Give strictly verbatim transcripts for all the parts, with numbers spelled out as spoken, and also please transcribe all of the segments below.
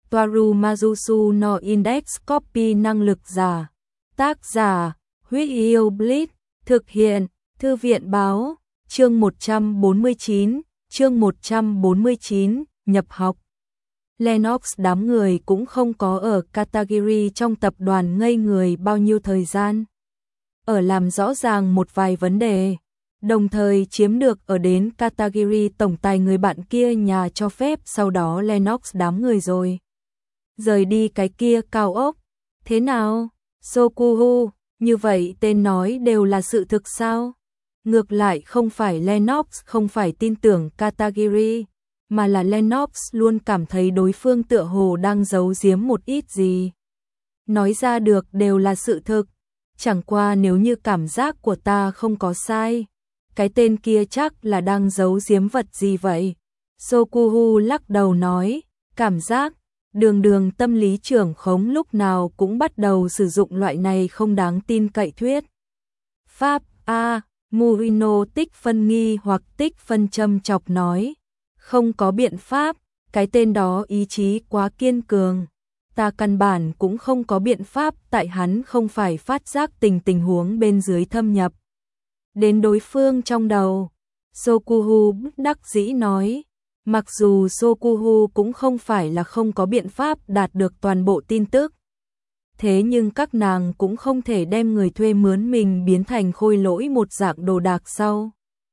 Toaru Mazusu no Index Copy năng lực giả. Tác giả, Huyết Yêu Blitz, thực hiện, Thư viện báo, chương một trăm bốn mươi chín, chương một trăm bốn mươi chín, nhập học. Lennox đám người cũng không có ở Katagiri trong tập đoàn ngây người bao nhiêu thời gian. Ở làm rõ ràng một vài vấn đề, đồng thời chiếm được ở đến Katagiri tổng tài người bạn kia nhà cho phép, sau đó Lennox đám người rồi rời đi cái kia cao ốc. Thế nào, Sokuhu, như vậy tên nói đều là sự thực sao? Ngược lại không phải Lennox không phải tin tưởng Katagiri, mà là Lennox luôn cảm thấy đối phương tựa hồ đang giấu giếm một ít gì. Nói ra được đều là sự thực, chẳng qua nếu như cảm giác của ta không có sai, cái tên kia chắc là đang giấu giếm vật gì vậy? Sokuhu lắc đầu nói, cảm giác, đường đường tâm lý trưởng khống lúc nào cũng bắt đầu sử dụng loại này không đáng tin cậy thuyết pháp. A, Murino tích phân nghi hoặc tích phân châm chọc nói, không có biện pháp, cái tên đó ý chí quá kiên cường, ta căn bản cũng không có biện pháp, tại hắn không phải phát giác tình tình huống bên dưới thâm nhập đến đối phương trong đầu. Sokuhu bất đắc dĩ nói, mặc dù Sokuhu cũng không phải là không có biện pháp đạt được toàn bộ tin tức, thế nhưng các nàng cũng không thể đem người thuê mướn mình biến thành khôi lỗi một dạng đồ đạc sau.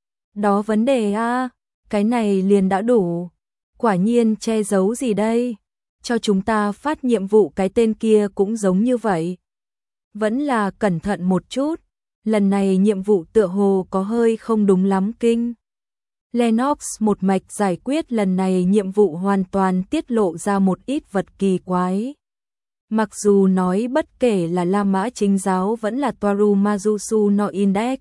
Đó vấn đề a, cái này liền đã đủ. Quả nhiên che giấu gì đây? Cho chúng ta phát nhiệm vụ cái tên kia cũng giống như vậy. Vẫn là cẩn thận một chút, lần này nhiệm vụ tựa hồ có hơi không đúng lắm kinh. Lennox một mạch giải quyết lần này nhiệm vụ hoàn toàn tiết lộ ra một ít vật kỳ quái. Mặc dù nói bất kể là La Mã Chính Giáo vẫn là Toaru Mazusu no Index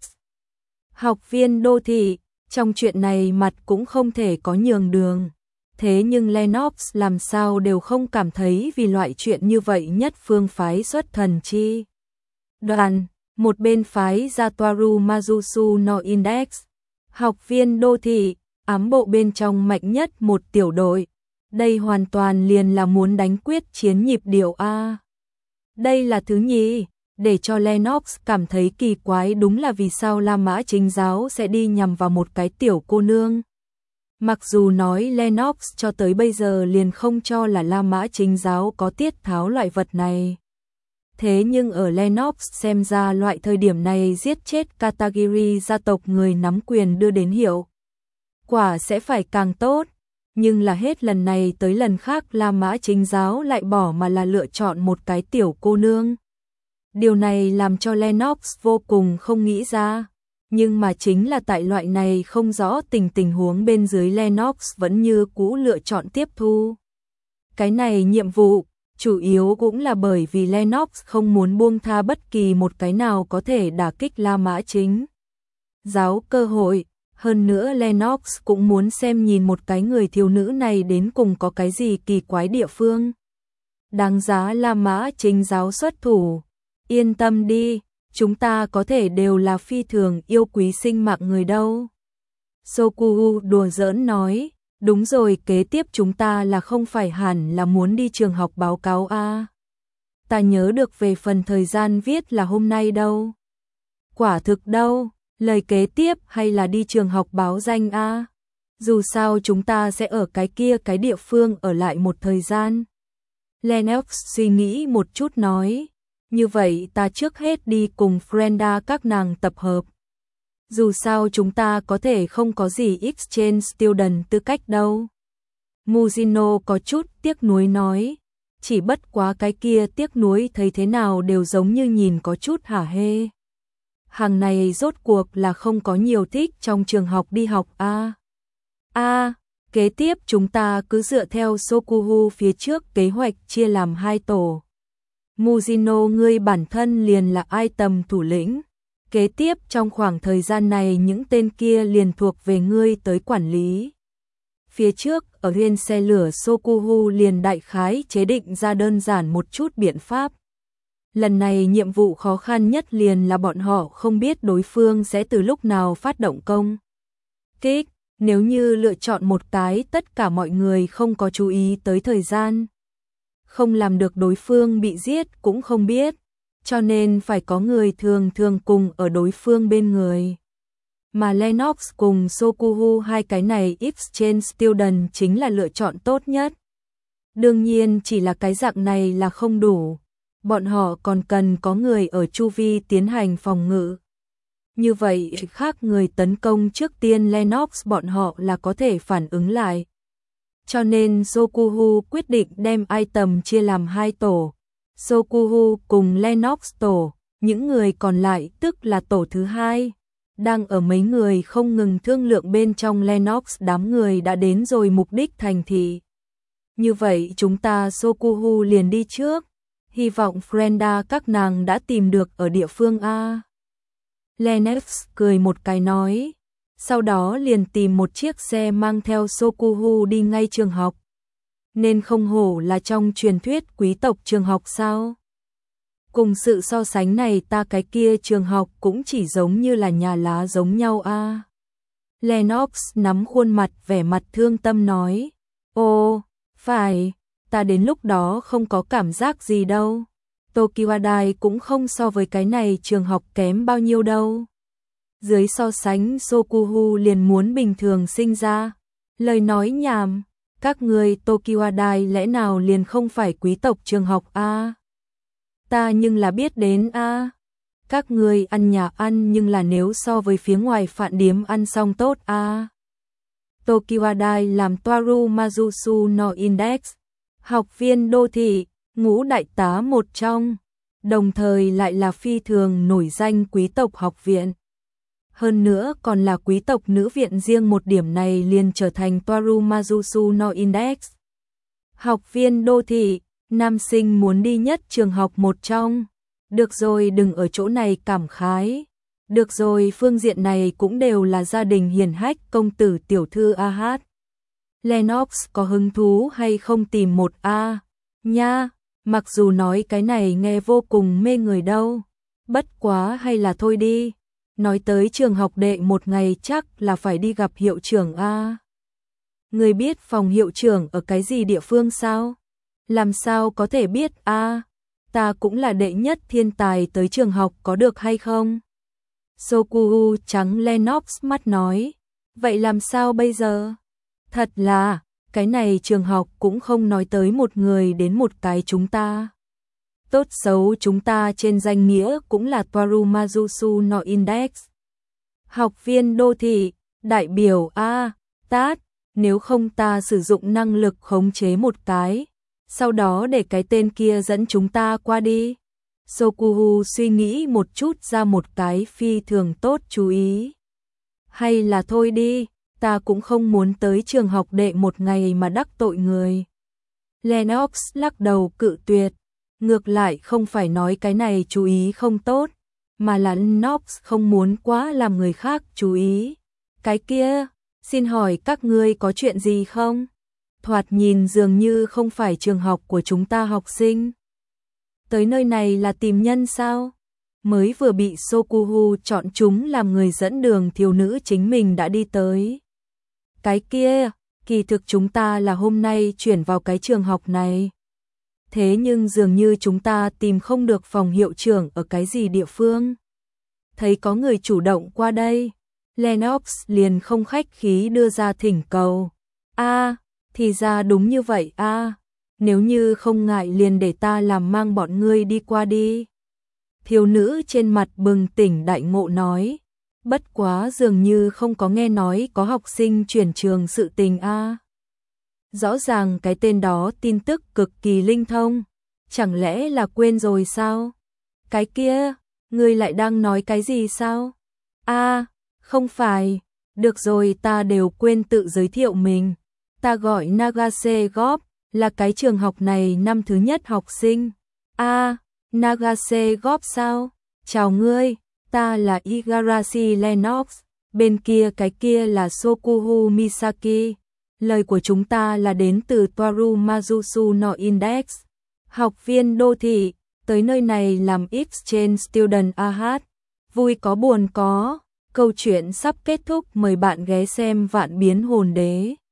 học viên đô thị, trong chuyện này mặt cũng không thể có nhường đường. Thế nhưng Lennox làm sao đều không cảm thấy vì loại chuyện như vậy nhất phương phái xuất thần chi đoàn, một bên phái ra Toaru Mazusu no Index học viên đô thị, ám bộ bên trong mạnh nhất một tiểu đội. Đây hoàn toàn liền là muốn đánh quyết chiến nhịp điệu a. Đây là thứ nhì, để cho Lennox cảm thấy kỳ quái đúng là vì sao La Mã Chính Giáo sẽ đi nhằm vào một cái tiểu cô nương. Mặc dù nói Lennox cho tới bây giờ liền không cho là La Mã Chính Giáo có tiết tháo loại vật này. Thế nhưng ở Lennox xem ra loại thời điểm này giết chết Katagiri gia tộc người nắm quyền đưa đến hiệu quả sẽ phải càng tốt. Nhưng là hết lần này tới lần khác La Mã Chính Giáo lại bỏ mà là lựa chọn một cái tiểu cô nương. Điều này làm cho Lennox vô cùng không nghĩ ra. Nhưng mà chính là tại loại này không rõ tình tình huống bên dưới, Lennox vẫn như cũ lựa chọn tiếp thu cái này nhiệm vụ. Chủ yếu cũng là bởi vì Lennox không muốn buông tha bất kỳ một cái nào có thể đả kích La Mã Chính Giáo cơ hội. Hơn nữa Lennox cũng muốn xem nhìn một cái người thiếu nữ này đến cùng có cái gì kỳ quái địa phương đáng giá La Mã Chính Giáo xuất thủ. Yên tâm đi, chúng ta có thể đều là phi thường yêu quý sinh mạng người đâu. Sokuhu đùa giỡn nói, đúng rồi, kế tiếp chúng ta là không phải hẳn là muốn đi trường học báo cáo a? À? Ta nhớ được về phần thời gian viết là hôm nay đâu. Quả thực đâu, lời kế tiếp hay là đi trường học báo danh a? À? Dù sao chúng ta sẽ ở cái kia cái địa phương ở lại một thời gian. Lennox suy nghĩ một chút nói, như vậy ta trước hết đi cùng Frenda các nàng tập hợp. Dù sao chúng ta có thể không có gì exchange student tư cách đâu. Muzino có chút tiếc nuối nói, chỉ bất quá cái kia tiếc nuối thấy thế nào đều giống như nhìn có chút hả hê. Hàng này rốt cuộc là không có nhiều thích trong trường học đi học a. À. A, à, kế tiếp chúng ta cứ dựa theo Sokuhu phía trước kế hoạch chia làm hai tổ. Muzino, ngươi bản thân liền là ai tầm thủ lĩnh. Kế tiếp trong khoảng thời gian này những tên kia liền thuộc về ngươi tới quản lý. Phía trước ở huyên xe lửa Sokuhu liền đại khái chế định ra đơn giản một chút biện pháp. Lần này nhiệm vụ khó khăn nhất liền là bọn họ không biết đối phương sẽ từ lúc nào phát động công kích. Nếu như lựa chọn một cái tất cả mọi người không có chú ý tới thời gian, không làm được đối phương bị giết cũng không biết, cho nên phải có người thường thường cùng ở đối phương bên người. Mà Lennox cùng Sokuhu hai cái này exchange student chính là lựa chọn tốt nhất. Đương nhiên chỉ là cái dạng này là không đủ, bọn họ còn cần có người ở chu vi tiến hành phòng ngự. Như vậy khác người tấn công trước tiên Lennox bọn họ là có thể phản ứng lại. Cho nên Sokuhu quyết định đem item chia làm hai tổ. Sokuhu cùng Lennox tổ, những người còn lại tức là tổ thứ hai. Đang ở mấy người không ngừng thương lượng bên trong Lennox đám người đã đến rồi mục đích thành thị. Như vậy chúng ta Sokuhu liền đi trước. Hy vọng Frenda các nàng đã tìm được ở địa phương A. Lennox cười một cái nói. Sau đó liền tìm một chiếc xe mang theo Sokuhu đi ngay trường học. Nên không hổ là trong truyền thuyết quý tộc trường học sao? Cùng sự so sánh này ta cái kia trường học cũng chỉ giống như là nhà lá giống nhau a. À. Lennox nắm khuôn mặt vẻ mặt thương tâm nói. Ồ, phải, ta đến lúc đó không có cảm giác gì đâu. Tokiwadai cũng không so với cái này trường học kém bao nhiêu đâu. Dưới so sánh Sokuhu liền muốn bình thường sinh ra. Lời nói nhảm, các người Tokiwadai lẽ nào liền không phải quý tộc trường học a? À? Ta nhưng là biết đến a. À? Các người ăn nhà ăn nhưng là nếu so với phía ngoài phạn điếm ăn xong tốt a. À? Tokiwadai làm Toaru Mazusu no Index, học viên đô thị, ngũ đại tá một trong, đồng thời lại là phi thường nổi danh quý tộc học viện. Hơn nữa còn là quý tộc nữ viện riêng một điểm này liền trở thành Toaru Mazusu no Index. Học viên đô thị, nam sinh muốn đi nhất trường học một trong. Được rồi đừng ở chỗ này cảm khái. Được rồi phương diện này cũng đều là gia đình hiển hách công tử tiểu thư a hát. Lennox có hứng thú hay không tìm một A nha, mặc dù nói cái này nghe vô cùng mê người đâu. Bất quá hay là thôi đi. Nói tới trường học đệ một ngày chắc là phải đi gặp hiệu trưởng a. Người biết phòng hiệu trưởng ở cái gì địa phương sao? Làm sao có thể biết a? Ta cũng là đệ nhất thiên tài tới trường học có được hay không? Sokuhu trắng Lennox mắt nói. Vậy làm sao bây giờ? Thật là, cái này trường học cũng không nói tới một người đến một cái chúng ta. Tốt xấu chúng ta trên danh nghĩa cũng là Toaru Mazusu no Index. Học viên đô thị, đại biểu A, tát, nếu không ta sử dụng năng lực khống chế một cái, sau đó để cái tên kia dẫn chúng ta qua đi. Sokuhu suy nghĩ một chút ra một cái phi thường tốt chú ý. Hay là thôi đi, ta cũng không muốn tới trường học đệ một ngày mà đắc tội người. Lennox lắc đầu cự tuyệt. Ngược lại không phải nói cái này chú ý không tốt, mà là Lennox không muốn quá làm người khác chú ý. Cái kia, xin hỏi các ngươi có chuyện gì không? Thoạt nhìn dường như không phải trường học của chúng ta học sinh. Tới nơi này là tìm nhân sao? Mới vừa bị Sokuhu chọn chúng làm người dẫn đường thiếu nữ chính mình đã đi tới. Cái kia, kỳ thực chúng ta là hôm nay chuyển vào cái trường học này. Thế nhưng dường như chúng ta tìm không được phòng hiệu trưởng ở cái gì địa phương. Thấy có người chủ động qua đây, Lennox liền không khách khí đưa ra thỉnh cầu. A, à, thì ra đúng như vậy a. À, nếu như không ngại liền để ta làm mang bọn ngươi đi qua đi. Thiếu nữ trên mặt bừng tỉnh đại ngộ nói. Bất quá dường như không có nghe nói có học sinh chuyển trường sự tình a. À. Rõ ràng cái tên đó tin tức cực kỳ linh thông, chẳng lẽ là quên rồi sao? Cái kia, ngươi lại đang nói cái gì sao? A, à, không phải, được rồi ta đều quên tự giới thiệu mình. Ta gọi Nagase Gop, là cái trường học này năm thứ nhất học sinh. A, à, Nagase Gop sao? Chào ngươi, ta là Igarashi Lennox, bên kia cái kia là Sokuhu Misaki. Lời của chúng ta là đến từ Toaru Mazusu no Index. Học viên đô thị, tới nơi này làm exchange student a hát. Vui có buồn có, câu chuyện sắp kết thúc mời bạn ghé xem Vạn Biến Hồn Đế.